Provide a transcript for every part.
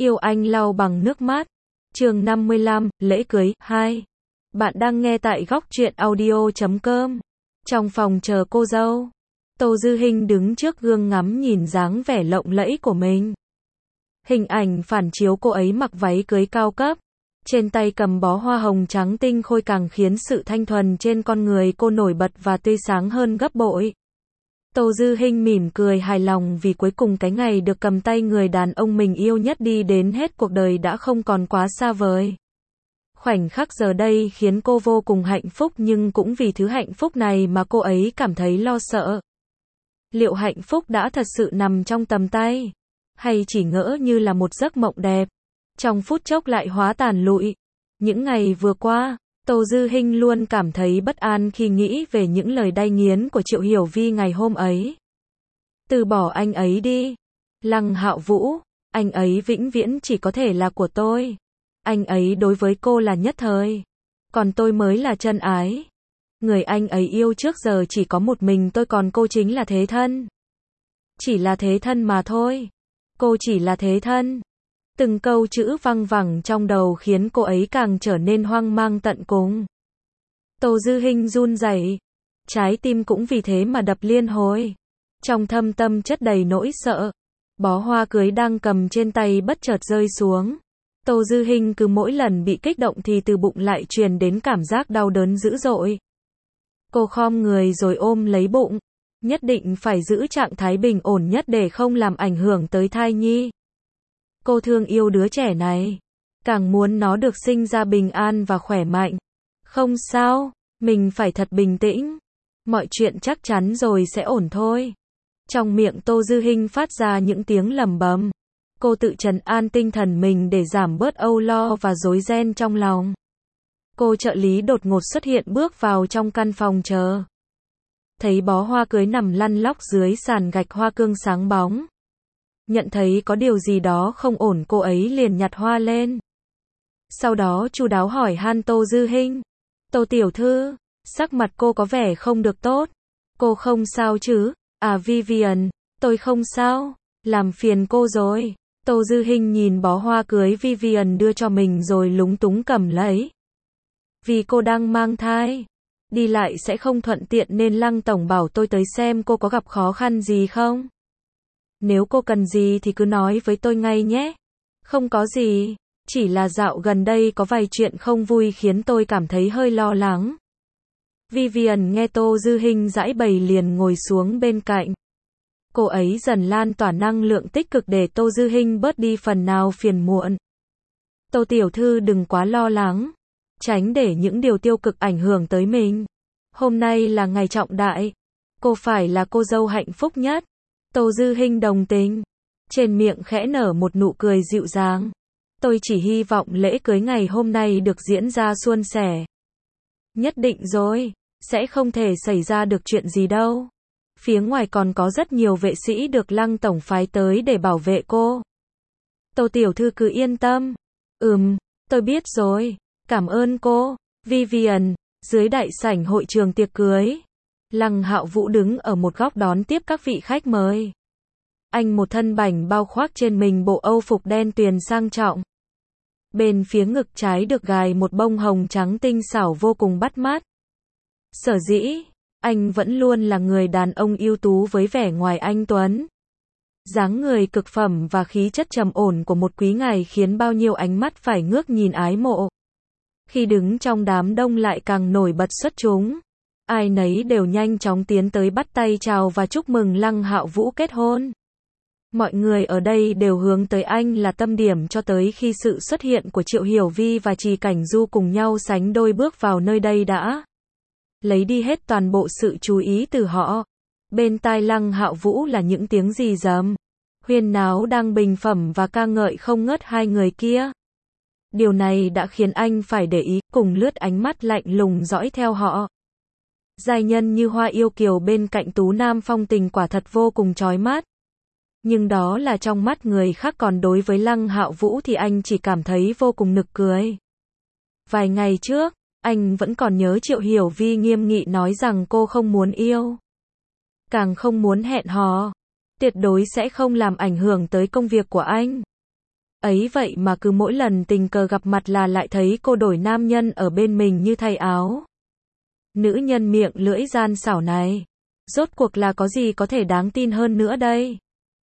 Yêu anh lau bằng nước mắt. Chương 55, lễ cưới 2. Bạn đang nghe tại góc truyện audio.com. Trong phòng chờ cô dâu, Tô Dư Hinh đứng trước gương ngắm nhìn dáng vẻ lộng lẫy của mình. Hình ảnh phản chiếu cô ấy mặc váy cưới cao cấp, trên tay cầm bó hoa hồng trắng tinh khôi càng khiến sự thanh thuần trên con người cô nổi bật và tươi sáng hơn gấp bội. Tô Dư Hinh mỉm cười hài lòng vì cuối cùng cái ngày được cầm tay người đàn ông mình yêu nhất đi đến hết cuộc đời đã không còn quá xa vời. Khoảnh khắc giờ đây khiến cô vô cùng hạnh phúc, nhưng cũng vì thứ hạnh phúc này mà cô ấy cảm thấy lo sợ. Liệu hạnh phúc đã thật sự nằm trong tầm tay, hay chỉ ngỡ như là một giấc mộng đẹp, trong phút chốc lại hóa tàn lụi? Những ngày vừa qua, Tô Dư Hinh luôn cảm thấy bất an khi nghĩ về những lời đay nghiến của Triệu Hiểu Vi ngày hôm ấy. Từ bỏ anh ấy đi, Lăng Hạo Vũ, anh ấy vĩnh viễn chỉ có thể là của tôi. Anh ấy đối với cô là nhất thời, còn tôi mới là chân ái. Người anh ấy yêu trước giờ chỉ có một mình tôi, còn cô chính là thế thân. Chỉ là thế thân mà thôi. Cô chỉ là thế thân. Từng câu chữ văng vẳng trong đầu khiến cô ấy càng trở nên hoang mang tận cùng. Tô Dư Hinh run rẩy, trái tim cũng vì thế mà đập liên hồi. Trong thâm tâm chất đầy nỗi sợ. Bó hoa cưới đang cầm trên tay bất chợt rơi xuống. Tô Dư Hinh cứ mỗi lần bị kích động thì từ bụng lại truyền đến cảm giác đau đớn dữ dội. Cô khom người rồi ôm lấy bụng, nhất định phải giữ trạng thái bình ổn nhất để không làm ảnh hưởng tới thai nhi. Cô thương yêu đứa trẻ này, càng muốn nó được sinh ra bình an và khỏe mạnh. Không sao, mình phải thật bình tĩnh. Mọi chuyện chắc chắn rồi sẽ ổn thôi. Trong miệng Tô Dư Hinh phát ra những tiếng lẩm bẩm. Cô tự trấn an tinh thần mình để giảm bớt âu lo và rối ren trong lòng. Cô trợ lý đột ngột xuất hiện bước vào trong căn phòng chờ. Thấy bó hoa cưới nằm lăn lóc dưới sàn gạch hoa cương sáng bóng. Nhận thấy có điều gì đó không ổn, cô ấy liền nhặt hoa lên. Sau đó chu đáo hỏi han Tô Dư Hinh. Tô tiểu thư, sắc mặt cô có vẻ không được tốt. Cô không sao chứ? À Vivian, tôi không sao. Làm phiền cô rồi. Tô Dư Hinh nhìn bó hoa cưới Vivian đưa cho mình rồi lúng túng cầm lấy. Vì cô đang mang thai, đi lại sẽ không thuận tiện nên Lăng tổng bảo tôi tới xem cô có gặp khó khăn gì không. Nếu cô cần gì thì cứ nói với tôi ngay nhé. Không có gì, chỉ là dạo gần đây có vài chuyện không vui khiến tôi cảm thấy hơi lo lắng. Vivian nghe Tô Dư Hinh giãi bày liền ngồi xuống bên cạnh. Cô ấy dần lan tỏa năng lượng tích cực để Tô Dư Hinh bớt đi phần nào phiền muộn. Tô tiểu thư đừng quá lo lắng, tránh để những điều tiêu cực ảnh hưởng tới mình. Hôm nay là ngày trọng đại, cô phải là cô dâu hạnh phúc nhất. Tô Dư Hinh đồng tình, trên miệng khẽ nở một nụ cười dịu dàng. Tôi chỉ hy vọng lễ cưới ngày hôm nay được diễn ra suôn sẻ. Nhất định rồi, sẽ không thể xảy ra được chuyện gì đâu. Phía ngoài còn có rất nhiều vệ sĩ được Lăng tổng phái tới để bảo vệ cô. Tô tiểu thư cứ yên tâm. Tôi biết rồi. Cảm ơn cô, Vivian. Dưới đại sảnh hội trường tiệc cưới, Lăng Hạo Vũ đứng ở một góc đón tiếp các vị khách mời. Anh một thân bảnh bao khoác trên mình bộ âu phục đen tuyền sang trọng. Bên phía ngực trái được gài một bông hồng trắng tinh xảo vô cùng bắt mắt. Sở dĩ, anh vẫn luôn là người đàn ông ưu tú với vẻ ngoài anh tuấn, dáng người cực phẩm và khí chất trầm ổn của một quý ngài khiến bao nhiêu ánh mắt phải ngước nhìn ái mộ. Khi đứng trong đám đông lại càng nổi bật xuất chúng. Ai nấy đều nhanh chóng tiến tới bắt tay chào và chúc mừng Lăng Hạo Vũ kết hôn. Mọi người ở đây đều hướng tới anh là tâm điểm cho tới khi sự xuất hiện của Triệu Hiểu Vi và Trì Cảnh Du cùng nhau sánh đôi bước vào nơi đây đã lấy đi hết toàn bộ sự chú ý từ họ. Bên tai Lăng Hạo Vũ là những tiếng rì rầm, huyên náo đang bình phẩm và ca ngợi không ngớt hai người kia. Điều này đã khiến anh phải để ý, cùng lướt ánh mắt lạnh lùng dõi theo họ. Giai nhân như hoa yêu kiều bên cạnh tú nam phong tình quả thật vô cùng chói mắt. Nhưng đó là trong mắt người khác, còn đối với Lăng Hạo Vũ thì anh chỉ cảm thấy vô cùng nực cười. Vài ngày trước, anh vẫn còn nhớ Triệu Hiểu Vi nghiêm nghị nói rằng cô không muốn yêu, càng không muốn hẹn hò, tuyệt đối sẽ không làm ảnh hưởng tới công việc của anh. Ấy vậy mà cứ mỗi lần tình cờ gặp mặt là lại thấy cô đổi nam nhân ở bên mình như thay áo. Nữ nhân miệng lưỡi gian xảo này. Rốt cuộc là có gì có thể đáng tin hơn nữa đây?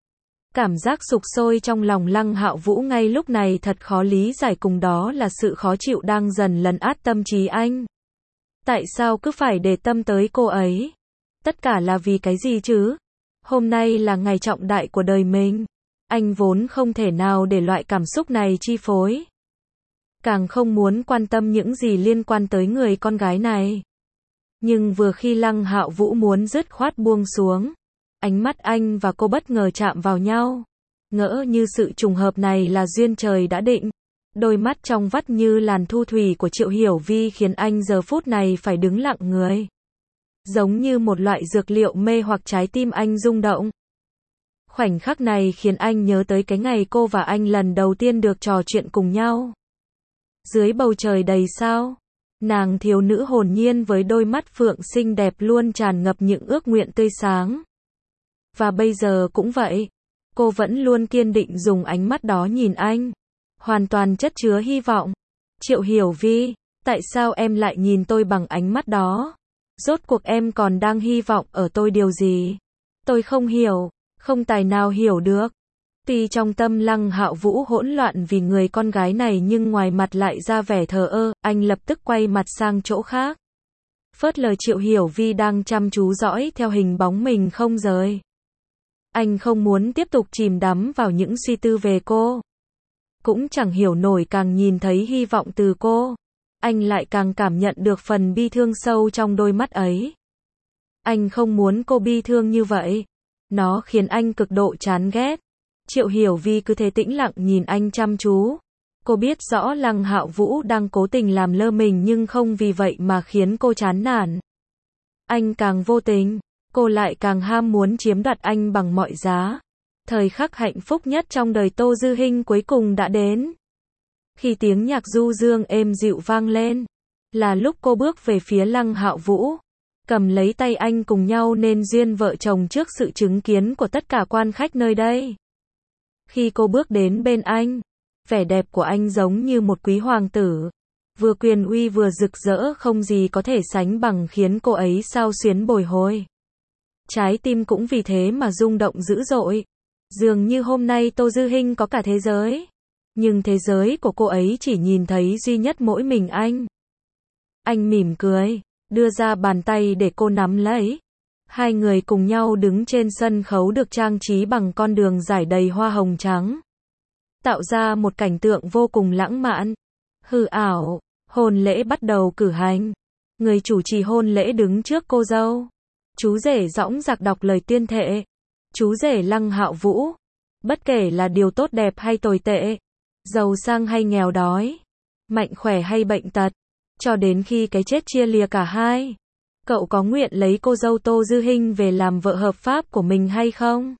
Cảm giác sục sôi trong lòng Lăng Hạo Vũ ngay lúc này thật khó lý giải, cùng đó là sự khó chịu đang dần lấn át tâm trí anh. Tại sao cứ phải để tâm tới cô ấy? Tất cả là vì cái gì chứ? Hôm nay là ngày trọng đại của đời mình. Anh vốn không thể nào để loại cảm xúc này chi phối. Càng không muốn quan tâm những gì liên quan tới người con gái này. Nhưng vừa khi Lăng Hạo Vũ muốn dứt khoát buông xuống, ánh mắt anh và cô bất ngờ chạm vào nhau. Ngỡ như sự trùng hợp này là duyên trời đã định. Đôi mắt trong vắt như làn thu thủy của Triệu Hiểu Vi khiến anh giờ phút này phải đứng lặng người. Giống như một loại dược liệu mê hoặc trái tim anh rung động. Khoảnh khắc này khiến anh nhớ tới cái ngày cô và anh lần đầu tiên được trò chuyện cùng nhau. Dưới bầu trời đầy sao, nàng thiếu nữ hồn nhiên với đôi mắt phượng xinh đẹp luôn tràn ngập những ước nguyện tươi sáng. Và bây giờ cũng vậy, cô vẫn luôn kiên định dùng ánh mắt đó nhìn anh, hoàn toàn chất chứa hy vọng. Triệu Hiểu Vi, tại sao em lại nhìn tôi bằng ánh mắt đó? Rốt cuộc em còn đang hy vọng ở tôi điều gì? Tôi không hiểu, không tài nào hiểu được. Tuy trong tâm Lăng Hạo Vũ hỗn loạn vì người con gái này nhưng ngoài mặt lại ra vẻ thờ ơ, anh lập tức quay mặt sang chỗ khác. Phớt lờ Triệu Hiểu Vi đang chăm chú dõi theo hình bóng mình không rời. Anh không muốn tiếp tục chìm đắm vào những suy tư về cô. Cũng chẳng hiểu nổi, càng nhìn thấy hy vọng từ cô, anh lại càng cảm nhận được phần bi thương sâu trong đôi mắt ấy. Anh không muốn cô bi thương như vậy. Nó khiến anh cực độ chán ghét. Triệu Hiểu Vi cứ thế tĩnh lặng nhìn anh chăm chú. Cô biết rõ Lăng Hạo Vũ đang cố tình làm lơ mình nhưng không vì vậy mà khiến cô chán nản. Anh càng vô tình, cô lại càng ham muốn chiếm đoạt anh bằng mọi giá. Thời khắc hạnh phúc nhất trong đời Tô Dư Hinh cuối cùng đã đến. Khi tiếng nhạc du dương êm dịu vang lên, là lúc cô bước về phía Lăng Hạo Vũ, cầm lấy tay anh cùng nhau nên duyên vợ chồng trước sự chứng kiến của tất cả quan khách nơi đây. Khi cô bước đến bên anh, vẻ đẹp của anh giống như một quý hoàng tử, vừa quyền uy vừa rực rỡ không gì có thể sánh bằng, khiến cô ấy xao xuyến bồi hồi. Trái tim cũng vì thế mà rung động dữ dội. Dường như hôm nay Tô Dư Hinh có cả thế giới, nhưng thế giới của cô ấy chỉ nhìn thấy duy nhất mỗi mình anh. Anh mỉm cười, đưa ra bàn tay để cô nắm lấy. Hai người cùng nhau đứng trên sân khấu được trang trí bằng con đường dải đầy hoa hồng trắng, tạo ra một cảnh tượng vô cùng lãng mạn, hư ảo. Hôn lễ bắt đầu cử hành. Người chủ trì hôn lễ đứng trước cô dâu. Chú rể dõng dạc đọc lời tuyên thệ. Chú rể Lăng Hạo Vũ, bất kể là điều tốt đẹp hay tồi tệ, giàu sang hay nghèo đói, mạnh khỏe hay bệnh tật, cho đến khi cái chết chia lìa cả hai, cậu có nguyện lấy cô dâu Tô Dư Hinh về làm vợ hợp pháp của mình hay không?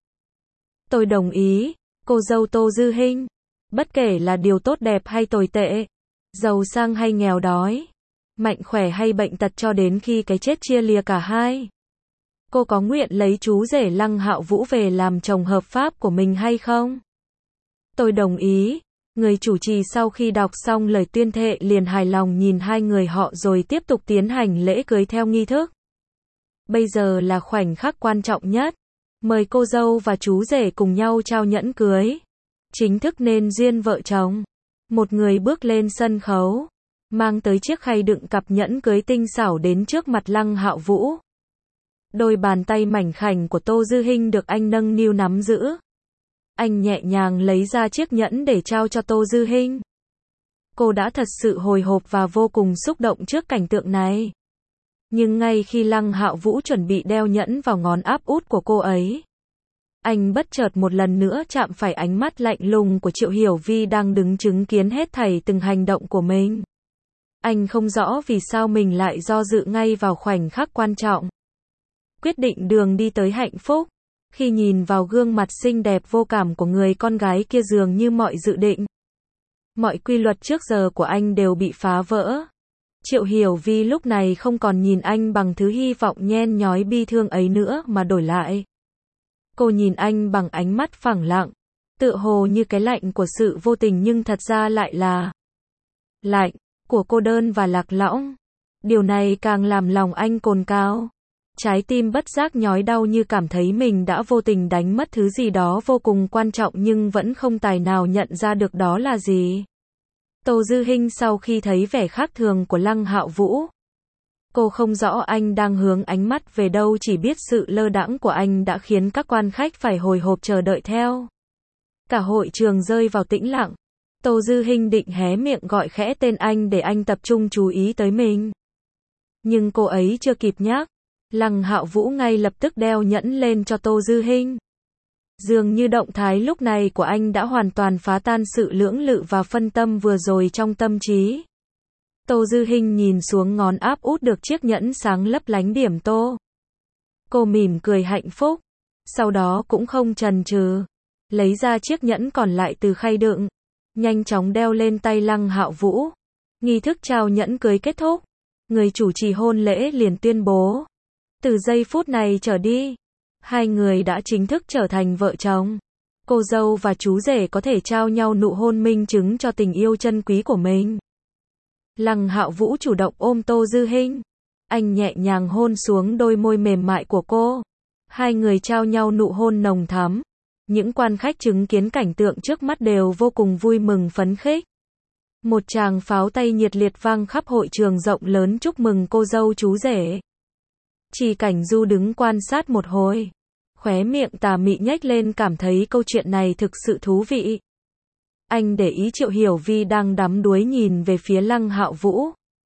Tôi đồng ý, cô dâu Tô Dư Hinh, bất kể là điều tốt đẹp hay tồi tệ, giàu sang hay nghèo đói, mạnh khỏe hay bệnh tật, cho đến khi cái chết chia lìa cả hai, cô có nguyện lấy chú rể Lăng Hạo Vũ về làm chồng hợp pháp của mình hay không? Tôi đồng ý. Người chủ trì sau khi đọc xong lời tuyên thệ liền hài lòng nhìn hai người họ rồi tiếp tục tiến hành lễ cưới theo nghi thức. Bây giờ là khoảnh khắc quan trọng nhất. Mời cô dâu và chú rể cùng nhau trao nhẫn cưới. Chính thức nên duyên vợ chồng. Một người bước lên sân khấu, mang tới chiếc khay đựng cặp nhẫn cưới tinh xảo đến trước mặt Lăng Hạo Vũ. Đôi bàn tay mảnh khảnh của Tô Dư Hinh được anh nâng niu nắm giữ. Anh nhẹ nhàng lấy ra chiếc nhẫn để trao cho Tô Dư Hinh. Cô đã thật sự hồi hộp và vô cùng xúc động trước cảnh tượng này. Nhưng ngay khi Lăng Hạo Vũ chuẩn bị đeo nhẫn vào ngón áp út của cô ấy, anh bất chợt một lần nữa chạm phải ánh mắt lạnh lùng của Triệu Hiểu Vi đang đứng chứng kiến hết thảy từng hành động của mình. Anh không rõ vì sao mình lại do dự ngay vào khoảnh khắc quan trọng. Quyết định đường đi tới hạnh phúc. Khi nhìn vào gương mặt xinh đẹp vô cảm của người con gái kia, dường như mọi dự định, mọi quy luật trước giờ của anh đều bị phá vỡ. Triệu Hiểu Vi lúc này không còn nhìn anh bằng thứ hy vọng nhen nhói bi thương ấy nữa mà đổi lại. Cô nhìn anh bằng ánh mắt phẳng lặng, Tựa hồ như cái lạnh của sự vô tình nhưng thật ra lại là lạnh của cô đơn và lạc lõng. Điều này càng làm lòng anh cồn cào. Trái tim bất giác nhói đau như cảm thấy mình đã vô tình đánh mất thứ gì đó vô cùng quan trọng nhưng vẫn không tài nào nhận ra được đó là gì. Tô Dư Hinh sau khi thấy vẻ khác thường của Lăng Hạo Vũ, cô không rõ anh đang hướng ánh mắt về đâu, chỉ biết sự lơ đãng của anh đã khiến các quan khách phải hồi hộp chờ đợi theo. Cả hội trường rơi vào tĩnh lặng. Tô Dư Hinh định hé miệng gọi khẽ tên anh để anh tập trung chú ý tới mình. Nhưng cô ấy chưa kịp nhắc, Lăng Hạo Vũ ngay lập tức đeo nhẫn lên cho Tô Dư Hinh. Dường như động thái lúc này của anh đã hoàn toàn phá tan sự lưỡng lự và phân tâm vừa rồi trong tâm trí. Tô Dư Hinh nhìn xuống ngón áp út được chiếc nhẫn sáng lấp lánh điểm tô. Cô mỉm cười hạnh phúc. Sau đó cũng không chần chừ, lấy ra chiếc nhẫn còn lại từ khay đựng, nhanh chóng đeo lên tay Lăng Hạo Vũ. Nghi thức trao nhẫn cưới kết thúc. Người chủ trì hôn lễ liền tuyên bố, từ giây phút này trở đi, hai người đã chính thức trở thành vợ chồng. Cô dâu và chú rể có thể trao nhau nụ hôn minh chứng cho tình yêu chân quý của mình. Lăng Hạo Vũ chủ động ôm Tô Dư Hinh. Anh nhẹ nhàng hôn xuống đôi môi mềm mại của cô. Hai người trao nhau nụ hôn nồng thắm. Những quan khách chứng kiến cảnh tượng trước mắt đều vô cùng vui mừng phấn khích. Một tràng pháo tay nhiệt liệt vang khắp hội trường rộng lớn chúc mừng cô dâu chú rể. Chỉ Cảnh Du đứng quan sát một hồi, khóe miệng tà mị nhếch lên, cảm thấy câu chuyện này thực sự thú vị. Anh để ý Triệu Hiểu Vi đang đắm đuối nhìn về phía Lăng Hạo Vũ,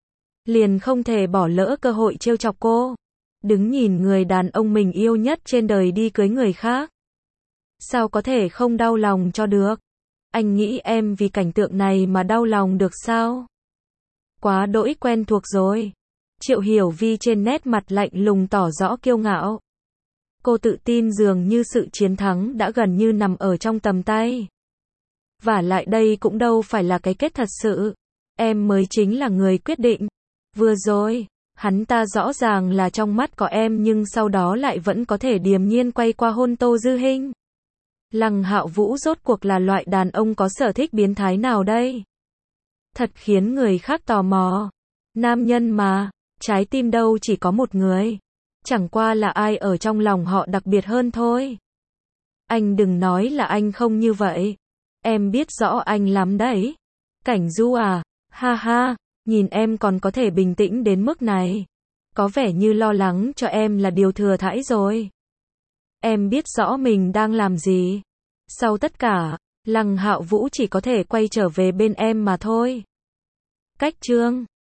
liền không thể bỏ lỡ cơ hội trêu chọc cô. Đứng nhìn người đàn ông mình yêu nhất trên đời đi cưới người khác, sao có thể không đau lòng cho được? Anh nghĩ em vì cảnh tượng này mà đau lòng được sao? Quá đỗi quen thuộc rồi. Triệu Hiểu Vi trên nét mặt lạnh lùng tỏ rõ kiêu ngạo. Cô tự tin dường như sự chiến thắng đã gần như nằm ở trong tầm tay. Vả lại đây cũng đâu phải là cái kết thật sự. Em mới chính là người quyết định. Vừa rồi, hắn ta rõ ràng là trong mắt có em nhưng sau đó lại vẫn có thể điềm nhiên quay qua hôn Tô Dư Hinh. Lăng Hạo Vũ rốt cuộc là loại đàn ông có sở thích biến thái nào đây? Thật khiến người khác tò mò. Nam nhân mà, trái tim đâu chỉ có một người. Chẳng qua là ai ở trong lòng họ đặc biệt hơn thôi. Anh đừng nói là anh không như vậy. Em biết rõ anh lắm đấy. Cảnh Du à, ha ha, nhìn em còn có thể bình tĩnh đến mức này. Có vẻ như lo lắng cho em là điều thừa thãi rồi. Em biết rõ mình đang làm gì. Sau tất cả, Lăng Hạo Vũ chỉ có thể quay trở về bên em mà thôi. Cách chương